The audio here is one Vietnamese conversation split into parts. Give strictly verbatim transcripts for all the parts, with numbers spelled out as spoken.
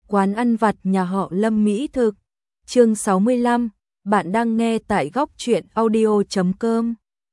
quán ăn vặt nhà họ Lâm mỹ thực. Chương sáu mươi lăm, bạn đang nghe tại góc truyện audio chấm com.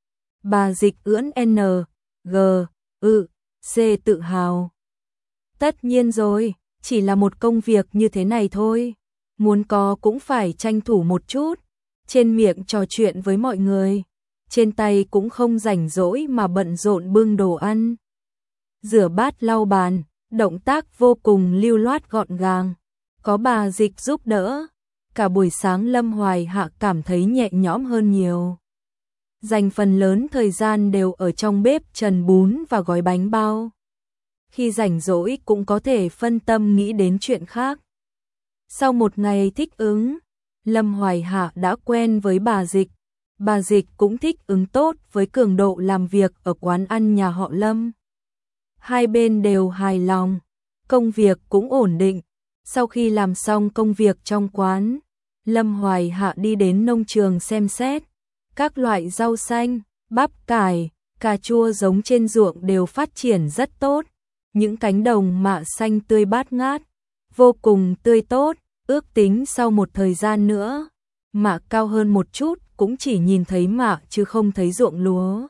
Bà Dịch ưỡn N, G, ư, C tự hào. Tất nhiên rồi, chỉ là một công việc như thế này thôi. Muốn có cũng phải tranh thủ một chút. Trên miệng trò chuyện với mọi người, trên tay cũng không rảnh rỗi mà bận rộn bưng đồ ăn. Rửa bát lau bàn, động tác vô cùng lưu loát gọn gàng. Có bà Dịch giúp đỡ, cả buổi sáng Lâm Hoài Hạ cảm thấy nhẹ nhõm hơn nhiều. Dành phần lớn thời gian đều ở trong bếp trần bún và gói bánh bao. Khi rảnh rỗi cũng có thể phân tâm nghĩ đến chuyện khác. Sau một ngày thích ứng, Lâm Hoài Hạ đã quen với bà Dịch. Bà Dịch cũng thích ứng tốt với cường độ làm việc ở quán ăn nhà họ Lâm. Hai bên đều hài lòng, công việc cũng ổn định. Sau khi làm xong công việc trong quán, Lâm Hoài Hạ đi đến nông trường xem xét. Các loại rau xanh, bắp cải, cà chua giống trên ruộng đều phát triển rất tốt. Những cánh đồng mạ xanh tươi bát ngát, vô cùng tươi tốt. Ước tính sau một thời gian nữa, mạ cao hơn một chút cũng chỉ nhìn thấy mạ chứ không thấy ruộng lúa.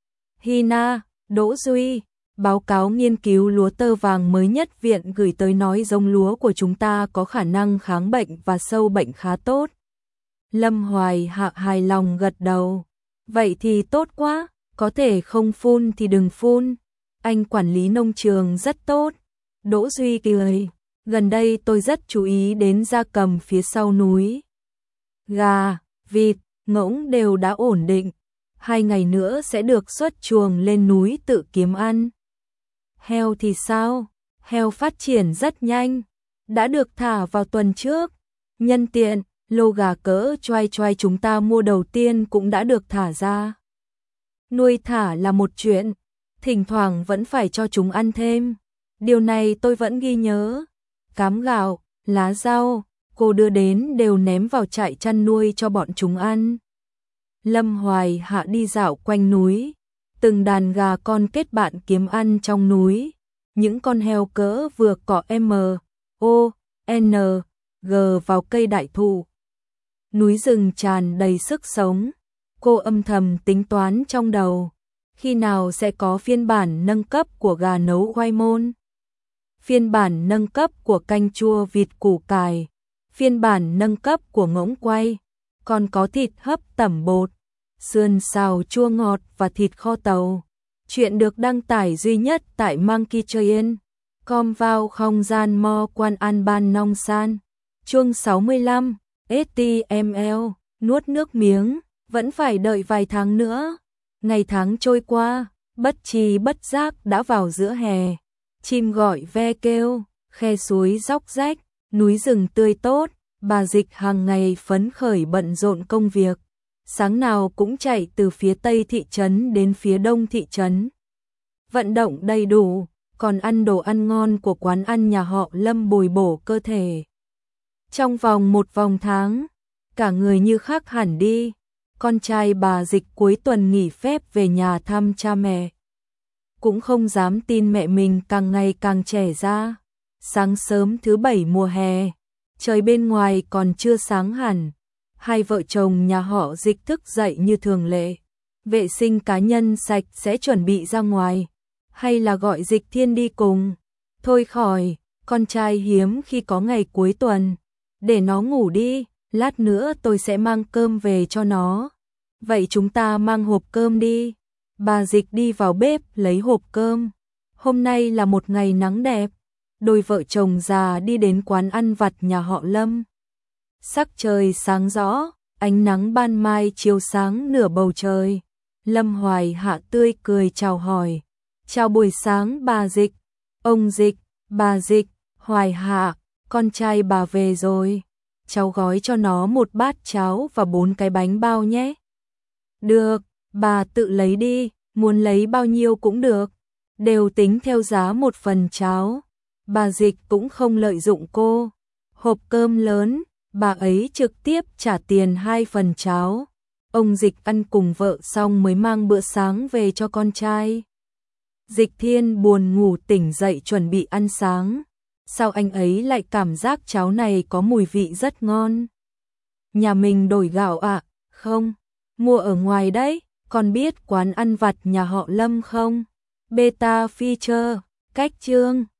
Hina, Đỗ Duy, báo cáo nghiên cứu lúa tơ vàng mới nhất viện gửi tới nói giống lúa của chúng ta có khả năng kháng bệnh và sâu bệnh khá tốt. Lâm Hoài Hạ hài lòng gật đầu. Vậy thì tốt quá, có thể không phun thì đừng phun. Anh quản lý nông trường rất tốt. Đỗ Duy cười. Gần đây tôi rất chú ý đến gia cầm phía sau núi. Gà, vịt, ngỗng đều đã ổn định. Hai ngày nữa sẽ được xuất chuồng lên núi tự kiếm ăn. Heo thì sao? Heo phát triển rất nhanh. Đã được thả vào tuần trước. Nhân tiện, lô gà cỡ choai choai chúng ta mua đầu tiên cũng đã được thả ra. Nuôi thả là một chuyện, thỉnh thoảng vẫn phải cho chúng ăn thêm. Điều này tôi vẫn ghi nhớ. Cám gạo, lá rau, cô đưa đến đều ném vào trại chăn nuôi cho bọn chúng ăn. Lâm Hoài Hạ đi dạo quanh núi, từng đàn gà con kết bạn kiếm ăn trong núi. Những con heo cỡ vừa cọ M, O, N, G vào cây đại thụ. Núi rừng tràn đầy sức sống. Cô âm thầm tính toán trong đầu, khi nào sẽ có phiên bản nâng cấp của gà nấu khoai môn, phiên bản nâng cấp của canh chua vịt củ cải, phiên bản nâng cấp của ngỗng quay, còn có thịt hấp tẩm bột, sườn xào chua ngọt và thịt kho tàu. Chuyện được đăng tải duy nhất tại Monkey Train. Com vào không gian mo quan an ban nong san. Chương sáu mươi lăm, ếch ti em lờ, nuốt nước miếng, vẫn phải đợi vài tháng nữa. Ngày tháng trôi qua, bất tri bất giác đã vào giữa hè. Chim gọi ve kêu, khe suối róc rách, núi rừng tươi tốt. Bà Dịch hàng ngày phấn khởi bận rộn công việc. Sáng nào cũng chạy từ phía tây thị trấn đến phía đông thị trấn. Vận động đầy đủ, còn ăn đồ ăn ngon của quán ăn nhà họ Lâm bồi bổ cơ thể. Trong vòng một vòng tháng, cả người như khác hẳn đi. Con trai bà Dịch cuối tuần nghỉ phép về nhà thăm cha mẹ. Cũng không dám tin mẹ mình càng ngày càng trẻ ra. Sáng sớm thứ bảy mùa hè, trời bên ngoài còn chưa sáng hẳn. Hai vợ chồng nhà họ Dịch thức dậy như thường lệ. Vệ sinh cá nhân sạch sẽ chuẩn bị ra ngoài. Hay là gọi Dịch Thiên đi cùng. Thôi khỏi, con trai hiếm khi có ngày cuối tuần. Để nó ngủ đi, lát nữa tôi sẽ mang cơm về cho nó. Vậy chúng ta mang hộp cơm đi. Bà Dịch đi vào bếp lấy hộp cơm. Hôm nay là một ngày nắng đẹp. Đôi vợ chồng già đi đến quán ăn vặt nhà họ Lâm. Sắc trời sáng rõ, ánh nắng ban mai chiếu sáng nửa bầu trời. Lâm Hoài Hạ tươi cười chào hỏi. Chào buổi sáng bà Dịch. Ông Dịch, bà Dịch, Hoài Hạ, con trai bà về rồi. Cháu gói cho nó một bát cháo và bốn cái bánh bao nhé. Được, bà tự lấy đi, muốn lấy bao nhiêu cũng được. Đều tính theo giá một phần cháo. Bà Dịch cũng không lợi dụng cô. Hộp cơm lớn, bà ấy trực tiếp trả tiền hai phần cháo. Ông Dịch ăn cùng vợ xong mới mang bữa sáng về cho con trai. Dịch Thiên buồn ngủ tỉnh dậy chuẩn bị ăn sáng. Sao anh ấy lại cảm giác cháo này có mùi vị rất ngon? Nhà mình đổi gạo ạ? Không, mua ở ngoài đấy. Con biết quán ăn vặt nhà họ Lâm không? Beta Feature, cách chương